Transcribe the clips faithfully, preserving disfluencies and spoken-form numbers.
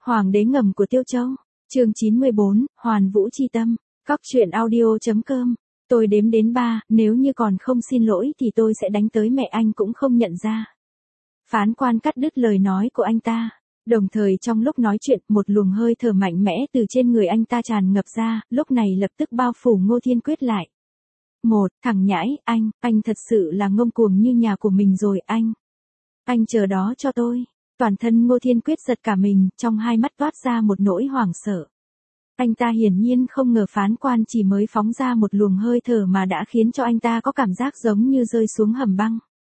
Hoàng đế ngầm của Tiêu Châu. Chương chín mươi bốn, Hoàn Vũ chi tâm. Cóc truyện audio.com. Tôi đếm đến ba, nếu như còn không xin lỗi thì tôi sẽ đánh tới mẹ anh cũng không nhận ra. Phán quan cắt đứt lời nói của anh ta. Đồng thời trong lúc nói chuyện, một luồng hơi thở mạnh mẽ từ trên người anh ta tràn ngập ra, lúc này lập tức bao phủ Ngô Thiên Quyết lại. Một, thằng nhãi, anh, anh thật sự là ngông cuồng như nhà của mình rồi anh. Anh chờ đó cho tôi. Toàn thân Ngô Thiên Quyết giật cả mình, trong hai mắt toát ra một nỗi hoảng sợ. Anh ta hiển nhiên không ngờ phán quan chỉ mới phóng ra một luồng hơi thở mà đã khiến cho anh ta có cảm giác giống như rơi xuống hầm băng.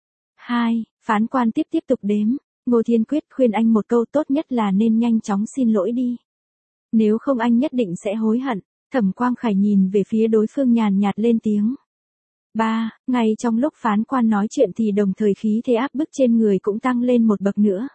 Hai, phán quan tiếp tiếp tục đếm. Ngô Thiên Quyết khuyên anh một câu tốt nhất là nên nhanh chóng xin lỗi đi. Nếu không anh nhất định sẽ hối hận. Thẩm Quang Khải nhìn về phía đối phương nhàn nhạt lên tiếng. Ba, ngay trong lúc phán quan nói chuyện thì đồng thời khí thế áp bức trên người cũng tăng lên một bậc nữa.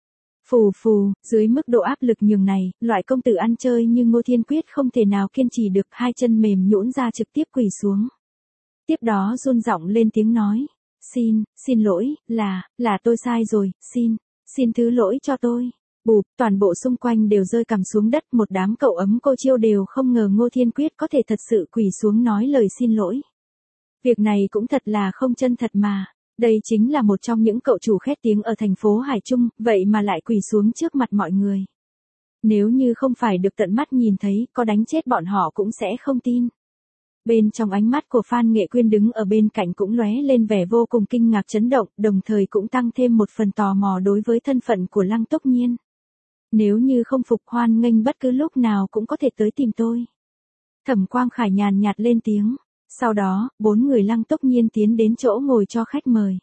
Phù phù, dưới mức độ áp lực nhường này, loại công tử ăn chơi như Ngô Thiên Quyết không thể nào kiên trì được, hai chân mềm nhũn ra trực tiếp quỳ xuống. Tiếp đó run giọng lên tiếng nói. Xin, xin lỗi, là, là tôi sai rồi, xin, xin thứ lỗi cho tôi. Bụp, toàn bộ xung quanh đều rơi cằm xuống đất, một đám cậu ấm cô chiêu đều không ngờ Ngô Thiên Quyết có thể thật sự quỳ xuống nói lời xin lỗi. Việc này cũng thật là không chân thật mà. Đây chính là một trong những cậu chủ khét tiếng ở thành phố Hải Trung, vậy mà lại quỳ xuống trước mặt mọi người. Nếu như không phải được tận mắt nhìn thấy, có đánh chết bọn họ cũng sẽ không tin. Bên trong ánh mắt của Phan Nghệ Quyên đứng ở bên cạnh cũng lóe lên vẻ vô cùng kinh ngạc chấn động, đồng thời cũng tăng thêm một phần tò mò đối với thân phận của Lăng Túc Nhiên. Nếu như không phục hoan nghênh bất cứ lúc nào cũng có thể tới tìm tôi. Thẩm Quang Khải nhàn nhạt lên tiếng. Sau đó, bốn người Lăng Túc Nhiên tiến đến chỗ ngồi cho khách mời.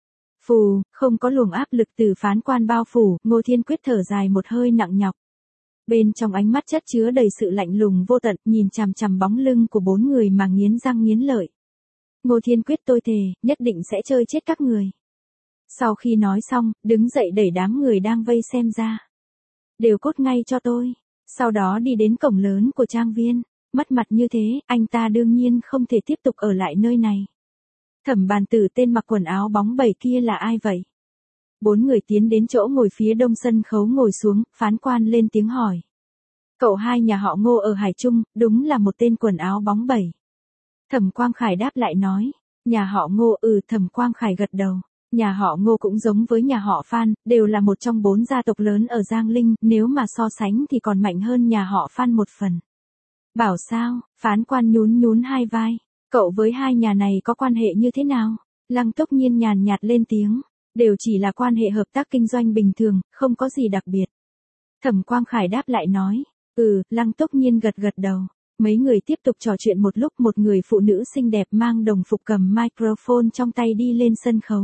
Phù, không có luồng áp lực từ phán quan bao phủ, Ngô Thiên Quyết thở dài một hơi nặng nhọc. Bên trong ánh mắt chất chứa đầy sự lạnh lùng vô tận, nhìn chằm chằm bóng lưng của bốn người mà nghiến răng nghiến lợi. Ngô Thiên Quyết tôi thề, nhất định sẽ chơi chết các người. Sau khi nói xong, đứng dậy đẩy đám người đang vây xem ra. Đều cốt ngay cho tôi. Sau đó đi đến cổng lớn của trang viên. Mất mặt như thế, anh ta đương nhiên không thể tiếp tục ở lại nơi này. Thẩm Bàn Tử tên mặc quần áo bóng bẩy kia là ai vậy? Bốn người tiến đến chỗ ngồi phía đông sân khấu ngồi xuống, phán quan lên tiếng hỏi. Cậu hai nhà họ Ngô ở Hải Trung, đúng là một tên quần áo bóng bẩy. Thẩm Quang Khải đáp lại nói. Nhà họ Ngô ừ Thẩm Quang Khải gật đầu. Nhà họ Ngô cũng giống với nhà họ Phan, đều là một trong bốn gia tộc lớn ở Giang Linh, nếu mà so sánh thì còn mạnh hơn nhà họ Phan một phần. Bảo sao, phán quan nhún nhún hai vai. Cậu với hai nhà này có quan hệ như thế nào? Lăng Túc Nhiên nhàn nhạt lên tiếng. Đều chỉ là quan hệ hợp tác kinh doanh bình thường, không có gì đặc biệt. Thẩm Quang Khải đáp lại nói. Ừ, Lăng Túc Nhiên gật gật đầu. Mấy người tiếp tục trò chuyện một lúc, một người phụ nữ xinh đẹp mang đồng phục cầm microphone trong tay đi lên sân khấu.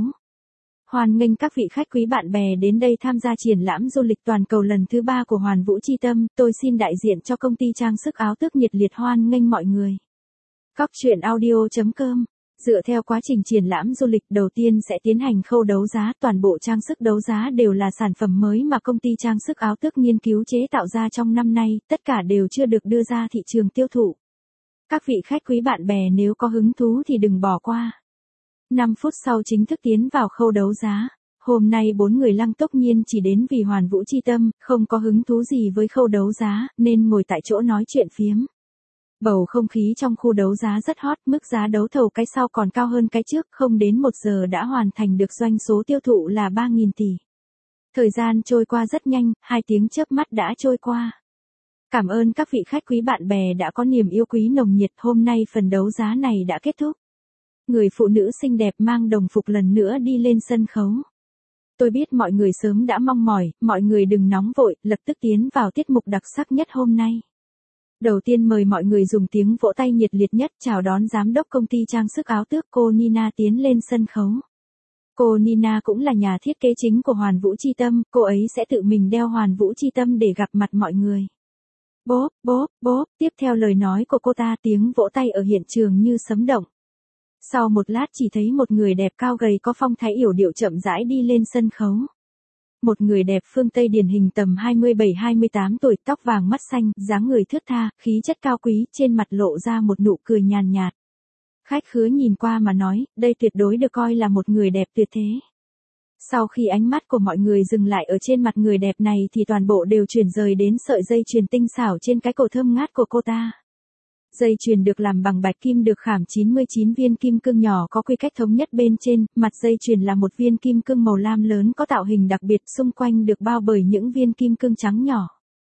Hoan nghênh các vị khách quý bạn bè đến đây tham gia triển lãm du lịch toàn cầu lần thứ ba của Hoàn Vũ chi tâm, tôi xin đại diện cho công ty trang sức áo tước nhiệt liệt hoan nghênh mọi người. Cóc truyện audio.com. Dựa theo quá trình triển lãm du lịch, đầu tiên sẽ tiến hành khâu đấu giá, toàn bộ trang sức đấu giá đều là sản phẩm mới mà công ty trang sức áo tước nghiên cứu chế tạo ra trong năm nay, tất cả đều chưa được đưa ra thị trường tiêu thụ. Các vị khách quý bạn bè nếu có hứng thú thì đừng bỏ qua. năm phút sau chính thức tiến vào khâu đấu giá. Hôm nay bốn người Lăng Túc Nhiên chỉ đến vì Hoàn Vũ chi tâm, không có hứng thú gì với khâu đấu giá, nên ngồi tại chỗ nói chuyện phiếm. Bầu không khí trong khu đấu giá rất hot, mức giá đấu thầu cái sau còn cao hơn cái trước, không đến một giờ đã hoàn thành được doanh số tiêu thụ là ba nghìn tỷ. Thời gian trôi qua rất nhanh, hai tiếng chớp mắt đã trôi qua. Cảm ơn các vị khách quý bạn bè đã có niềm yêu quý nồng nhiệt, hôm nay phần đấu giá này đã kết thúc. Người phụ nữ xinh đẹp mang đồng phục lần nữa đi lên sân khấu. Tôi biết mọi người sớm đã mong mỏi, mọi người đừng nóng vội, lập tức tiến vào tiết mục đặc sắc nhất hôm nay. Đầu tiên mời mọi người dùng tiếng vỗ tay nhiệt liệt nhất chào đón giám đốc công ty trang sức áo tước cô Nina tiến lên sân khấu. Cô Nina cũng là nhà thiết kế chính của Hoàn Vũ chi tâm, cô ấy sẽ tự mình đeo Hoàn Vũ chi tâm để gặp mặt mọi người. Bốp, bốp, bốp, tiếp theo lời nói của cô ta tiếng vỗ tay ở hiện trường như sấm động. Sau một lát chỉ thấy một người đẹp cao gầy có phong thái yểu điệu chậm rãi đi lên sân khấu. Một người đẹp phương Tây điển hình tầm hai mươi bảy hai mươi tám tuổi, tóc vàng mắt xanh, dáng người thướt tha, khí chất cao quý, trên mặt lộ ra một nụ cười nhàn nhạt. Khách khứa nhìn qua mà nói, đây tuyệt đối được coi là một người đẹp tuyệt thế. Sau khi ánh mắt của mọi người dừng lại ở trên mặt người đẹp này thì toàn bộ đều chuyển rời đến sợi dây chuyền tinh xảo trên cái cổ thơm ngát của cô ta. Dây chuyền được làm bằng bạch kim được khảm chín mươi chín viên kim cương nhỏ có quy cách thống nhất bên trên, mặt dây chuyền là một viên kim cương màu lam lớn có tạo hình đặc biệt, xung quanh được bao bởi những viên kim cương trắng nhỏ.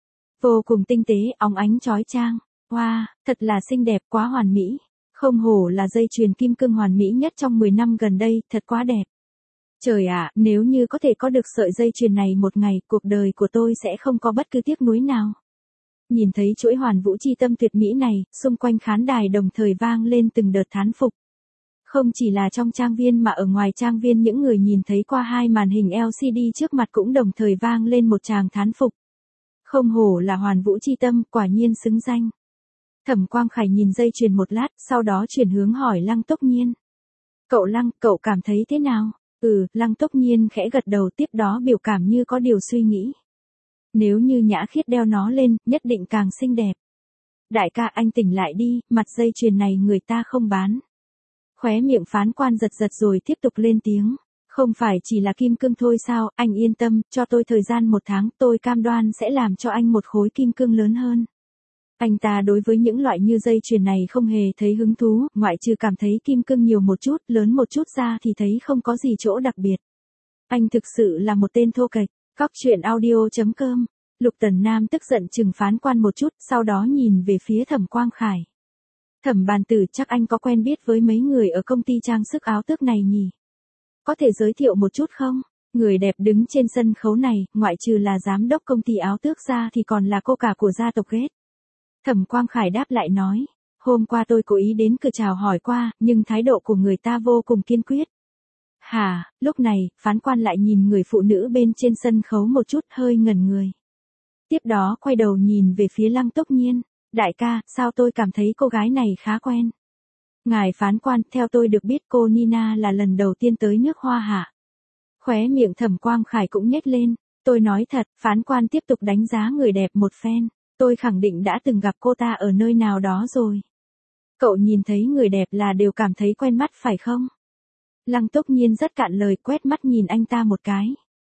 Vô cùng tinh tế, óng ánh chói chang. Wow, thật là xinh đẹp, quá hoàn mỹ. Không hổ là dây chuyền kim cương hoàn mỹ nhất trong mười năm gần đây, thật quá đẹp. Trời ạ, nếu như có thể có được sợi dây chuyền này một ngày, cuộc đời của tôi sẽ không có bất cứ tiếc nuối nào. Nhìn thấy chuỗi hoàn vũ chi tâm tuyệt mỹ này, xung quanh khán đài đồng thời vang lên từng đợt thán phục. Không chỉ là trong trang viên mà ở ngoài trang viên, những người nhìn thấy qua hai màn hình lờ xê đê trước mặt cũng đồng thời vang lên một tràng thán phục. Không hổ là hoàn vũ chi tâm, quả nhiên xứng danh. Thẩm Quang Khải nhìn dây chuyền một lát, sau đó chuyển hướng hỏi Lăng Tốc Nhiên. Cậu Lăng, cậu cảm thấy thế nào? Ừ, Lăng Tốc Nhiên khẽ gật đầu, tiếp đó biểu cảm như có điều suy nghĩ. Nếu như Nhã Khiết đeo nó lên, nhất định càng xinh đẹp. Đại ca, anh tỉnh lại đi, mặt dây chuyền này người ta không bán. Khóe miệng phán quan giật giật rồi tiếp tục lên tiếng. Không phải chỉ là kim cương thôi sao, anh yên tâm, cho tôi thời gian một tháng, tôi cam đoan sẽ làm cho anh một khối kim cương lớn hơn. Anh ta đối với những loại như dây chuyền này không hề thấy hứng thú, ngoại trừ cảm thấy kim cương nhiều một chút, lớn một chút ra thì thấy không có gì chỗ đặc biệt. Anh thực sự là một tên thô kệch. Cóc truyện audio chấm com. Lục Tần Nam tức giận chừng phán quan một chút, sau đó nhìn về phía Thẩm Quang Khải. Thẩm Bàn Tử, chắc anh có quen biết với mấy người ở công ty trang sức áo tước này nhỉ? Có thể giới thiệu một chút không? Người đẹp đứng trên sân khấu này, ngoại trừ là giám đốc công ty áo tước ra thì còn là cô cả của gia tộc Ghét. Thẩm Quang Khải đáp lại nói, hôm qua tôi cố ý đến cửa chào hỏi qua, nhưng thái độ của người ta vô cùng kiên quyết. Hả, lúc này, phán quan lại nhìn người phụ nữ bên trên sân khấu một chút, hơi ngẩn người. Tiếp đó quay đầu nhìn về phía Lăng Tốc Nhiên. Đại ca, sao tôi cảm thấy cô gái này khá quen? Ngài phán quan, theo tôi được biết cô Nina là lần đầu tiên tới nước Hoa Hạ. Khóe miệng Thẩm Quang Khải cũng nhếch lên. Tôi nói thật, phán quan tiếp tục đánh giá người đẹp một phen. Tôi khẳng định đã từng gặp cô ta ở nơi nào đó rồi. Cậu nhìn thấy người đẹp là đều cảm thấy quen mắt phải không? Lăng Tốc Nhiên rất cạn lời, quét mắt nhìn anh ta một cái.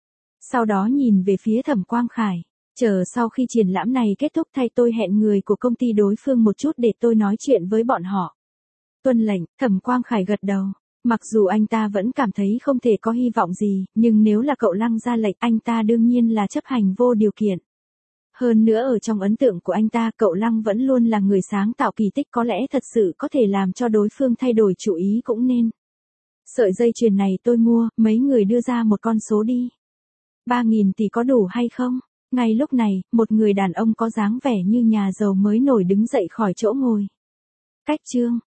Sau đó nhìn về phía Thẩm Quang Khải. Chờ sau khi triển lãm này kết thúc thay tôi hẹn người của công ty đối phương một chút để tôi nói chuyện với bọn họ. Tuân lệnh, Thẩm Quang Khải gật đầu. Mặc dù anh ta vẫn cảm thấy không thể có hy vọng gì, nhưng nếu là cậu Lăng ra lệnh, anh ta đương nhiên là chấp hành vô điều kiện. Hơn nữa ở trong ấn tượng của anh ta, cậu Lăng vẫn luôn là người sáng tạo kỳ tích, có lẽ thật sự có thể làm cho đối phương thay đổi chủ ý cũng nên. Sợi dây chuyền này tôi mua, mấy người đưa ra một con số đi. Ba nghìn tỷ có đủ hay không? Ngay lúc này, một người đàn ông có dáng vẻ như nhà giàu mới nổi đứng dậy khỏi chỗ ngồi. Cách chương